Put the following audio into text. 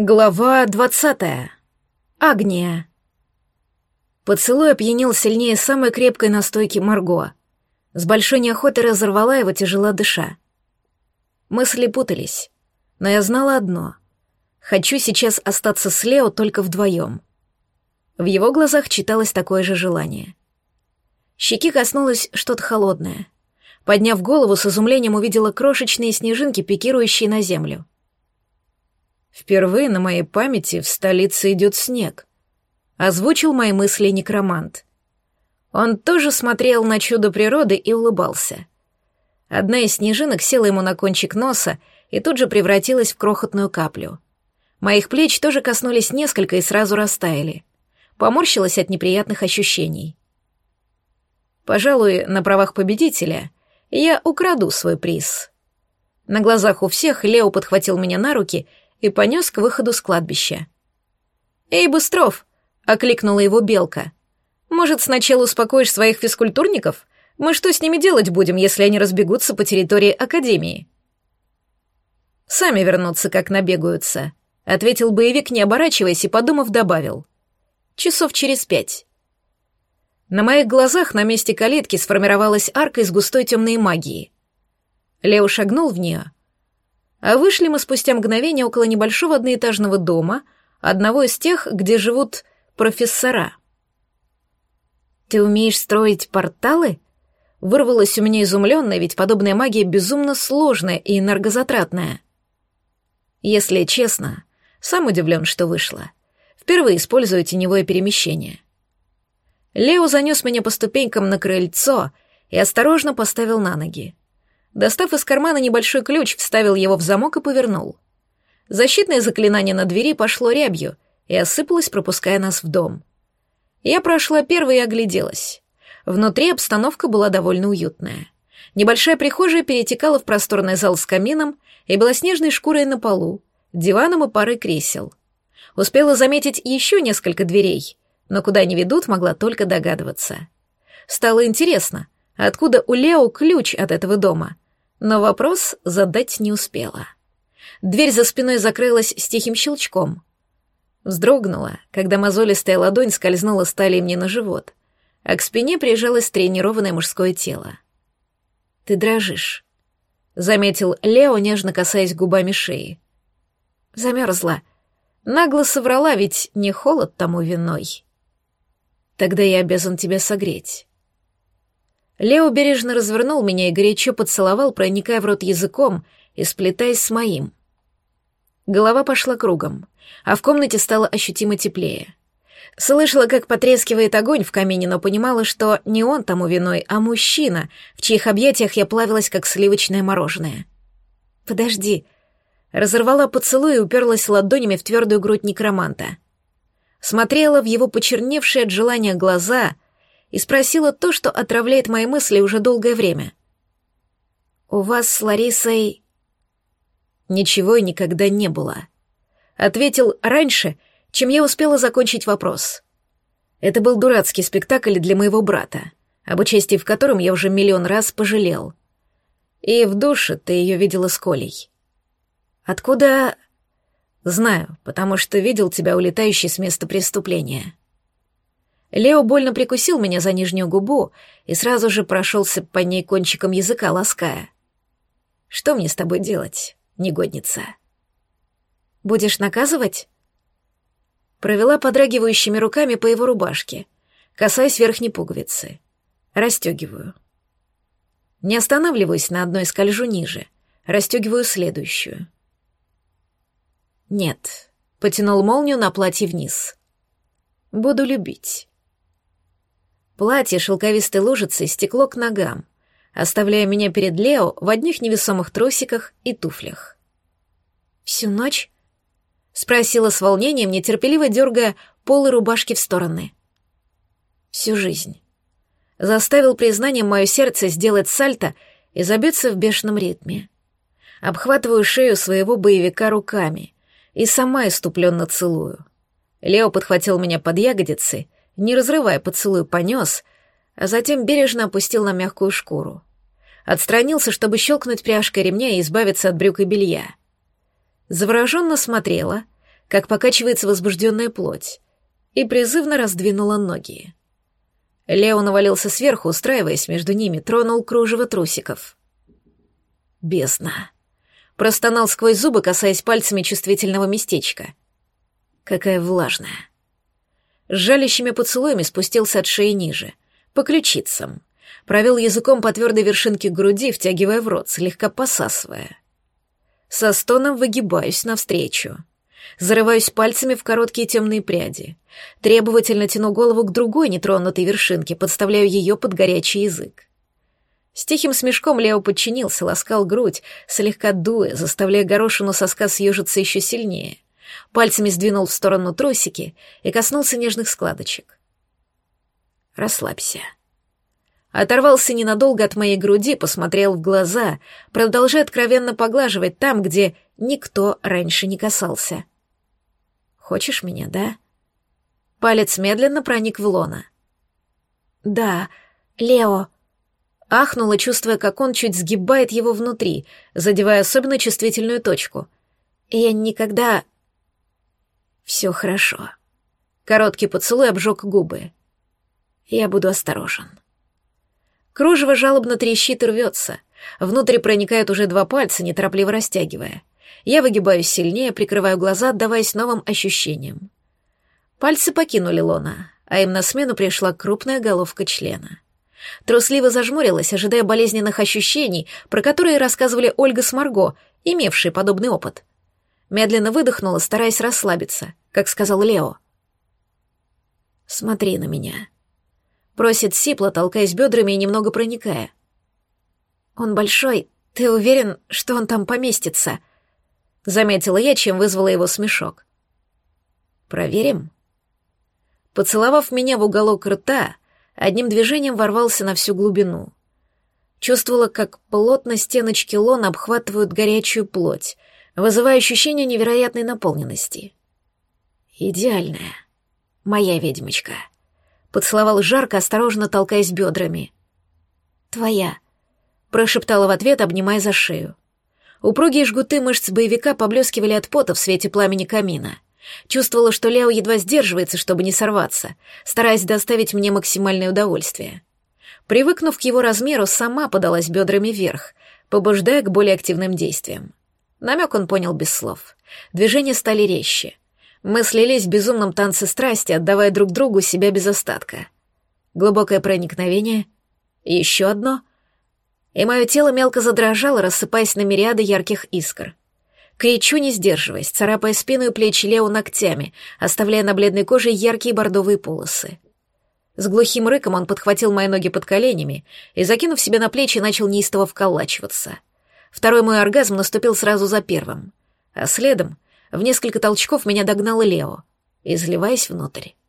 Глава 20. Агния. Поцелуй опьянил сильнее самой крепкой настойки Марго. С большой неохотой разорвала его, тяжело дыша. Мысли путались, но я знала одно. Хочу сейчас остаться с Лео только вдвоем. В его глазах читалось такое же желание. Щеки коснулось что-то холодное. Подняв голову, с изумлением увидела крошечные снежинки, пикирующие на землю. «Впервые на моей памяти в столице идет снег», — озвучил мои мысли некромант. Он тоже смотрел на чудо природы и улыбался. Одна из снежинок села ему на кончик носа и тут же превратилась в крохотную каплю. Моих плеч тоже коснулись несколько и сразу растаяли. Поморщилась от неприятных ощущений. Пожалуй, на правах победителя я украду свой приз. На глазах у всех Лео подхватил меня на руки и понес к выходу с кладбища. «Эй, Быстров!» — окликнула его Белка. «Может, сначала успокоишь своих физкультурников? Мы что с ними делать будем, если они разбегутся по территории Академии?» «Сами вернутся, как набегаются», — ответил боевик, не оборачиваясь, и, подумав, добавил. «Часов через 5». На моих глазах на месте калитки сформировалась арка из густой темной магии. Лео шагнул в нее, а вышли мы спустя мгновение около небольшого одноэтажного дома, одного из тех, где живут профессора. «Ты умеешь строить порталы?» Вырвалось у меня изумленно, ведь подобная магия безумно сложная и энергозатратная. Если честно, сам удивлен, что вышло. Впервые использую теневое перемещение. Лео занес меня по ступенькам на крыльцо и осторожно поставил на ноги. Достав из кармана небольшой ключ, вставил его в замок и повернул. Защитное заклинание на двери пошло рябью и осыпалось, пропуская нас в дом. Я прошла первой и огляделась. Внутри обстановка была довольно уютная. Небольшая прихожая перетекала в просторный зал с камином и белоснежной шкурой на полу, диваном и парой кресел. Успела заметить еще несколько дверей, но куда они ведут, могла только догадываться. Стало интересно, откуда у Лео ключ от этого дома, но вопрос задать не успела. Дверь за спиной закрылась с тихим щелчком. Вздрогнула, когда мозолистая ладонь скользнула с талии мне на живот, а к спине прижалось тренированное мужское тело. «Ты дрожишь», — заметил Лео, нежно касаясь губами шеи. «Замерзла. Нагло соврала, ведь не холод тому виной. Тогда я обязан тебя согреть». Лео бережно развернул меня и горячо поцеловал, проникая в рот языком и сплетаясь с моим. Голова пошла кругом, а в комнате стало ощутимо теплее. Слышала, как потрескивает огонь в камине, но понимала, что не он тому виной, а мужчина, в чьих объятиях я плавилась, как сливочное мороженое. «Подожди». Разорвала поцелуй и уперлась ладонями в твердую грудь некроманта. Смотрела в его почерневшие от желания глаза и спросила то, что отравляет мои мысли уже долгое время. «У вас с Ларисой...» «Ничего и никогда не было», — ответил раньше, чем я успела закончить вопрос. Это был дурацкий спектакль для моего брата, об участии в котором я уже миллион раз пожалел. И в душе ты ее видела с Колей. «Откуда...» «Знаю, потому что видел тебя улетающей с места преступления». Лео больно прикусил меня за нижнюю губу и сразу же прошелся по ней кончиком языка, лаская. «Что мне с тобой делать, негодница?» «Будешь наказывать?» Провела подрагивающими руками по его рубашке, касаясь верхней пуговицы. Расстегиваю. Не останавливаюсь на одной, скольжу ниже. Расстегиваю следующую. «Нет», — потянул молнию на платье вниз. «Буду любить». Платье шелковистой лужицей стекло к ногам, оставляя меня перед Лео в одних невесомых трусиках и туфлях. «Всю ночь?» — спросила с волнением, нетерпеливо дергая полы рубашки в стороны. «Всю жизнь». Заставил признанием мое сердце сделать сальто и забиться в бешеном ритме. Обхватываю шею своего боевика руками и сама иступленно целую. Лео подхватил меня под ягодицы, не разрывая поцелуй, понес, а затем бережно опустил на мягкую шкуру. Отстранился, чтобы щелкнуть пряжкой ремня и избавиться от брюк и белья. Завороженно смотрела, как покачивается возбужденная плоть, и призывно раздвинула ноги. Лео навалился сверху, устраиваясь между ними, тронул кружево трусиков. Бездна. Простонал сквозь зубы, касаясь пальцами чувствительного местечка. Какая влажная. С жалящими поцелуями спустился от шеи ниже, по ключицам. Провел языком по твердой вершинке груди, втягивая в рот, слегка посасывая. Со стоном выгибаюсь навстречу. Зарываюсь пальцами в короткие темные пряди. Требовательно тяну голову к другой нетронутой вершинке, подставляю ее под горячий язык. С тихим смешком Лео подчинился, ласкал грудь, слегка дуя, заставляя горошину соска съежиться еще сильнее. Пальцами сдвинул в сторону трусики и коснулся нежных складочек. «Расслабься». Оторвался ненадолго от моей груди, посмотрел в глаза, продолжая откровенно поглаживать там, где никто раньше не касался. «Хочешь меня, да?» Палец медленно проник в лоно. «Да, Лео», ахнула, чувствуя, как он чуть сгибает его внутри, задевая особенно чувствительную точку. «Я никогда...» «Все хорошо». Короткий поцелуй обжег губы. «Я буду осторожен». Кружево жалобно трещит и рвется. Внутрь проникают уже 2 пальца, неторопливо растягивая. Я выгибаюсь сильнее, прикрываю глаза, отдаваясь новым ощущениям. Пальцы покинули лона, а им на смену пришла крупная головка члена. Трусливо зажмурилась, ожидая болезненных ощущений, про которые рассказывали Ольга с Марго, имевшие подобный опыт. Медленно выдохнула, стараясь расслабиться, как сказал Лео. «Смотри на меня», — просит сипло, толкаясь бедрами и немного проникая. «Он большой, ты уверен, что он там поместится?» — заметила я, чем вызвала его смешок. «Проверим?» Поцеловав меня в уголок рта, одним движением ворвался на всю глубину. Чувствовала, как плотно стеночки лона обхватывают горячую плоть, вызывая ощущение невероятной наполненности. «Идеальная, моя ведьмочка», — поцеловал жарко, осторожно толкаясь бедрами. «Твоя», — прошептала в ответ, обнимая за шею. Упругие жгуты мышц боевика поблескивали от пота в свете пламени камина. Чувствовала, что Лео едва сдерживается, чтобы не сорваться, стараясь доставить мне максимальное удовольствие. Привыкнув к его размеру, сама подалась бедрами вверх, побуждая к более активным действиям. Намек он понял без слов. Движения стали резче. Мы слились в безумном танце страсти, отдавая друг другу себя без остатка. Глубокое проникновение. Еще одно. И мое тело мелко задрожало, рассыпаясь на мириады ярких искр. Кричу, не сдерживаясь, царапая спину и плечи Лео ногтями, оставляя на бледной коже яркие бордовые полосы. С глухим рыком он подхватил мои ноги под коленями и, закинув себе на плечи, начал неистово вколачиваться. Второй мой оргазм наступил сразу за первым, а следом в несколько толчков меня догнал Лео, изливаясь внутрь.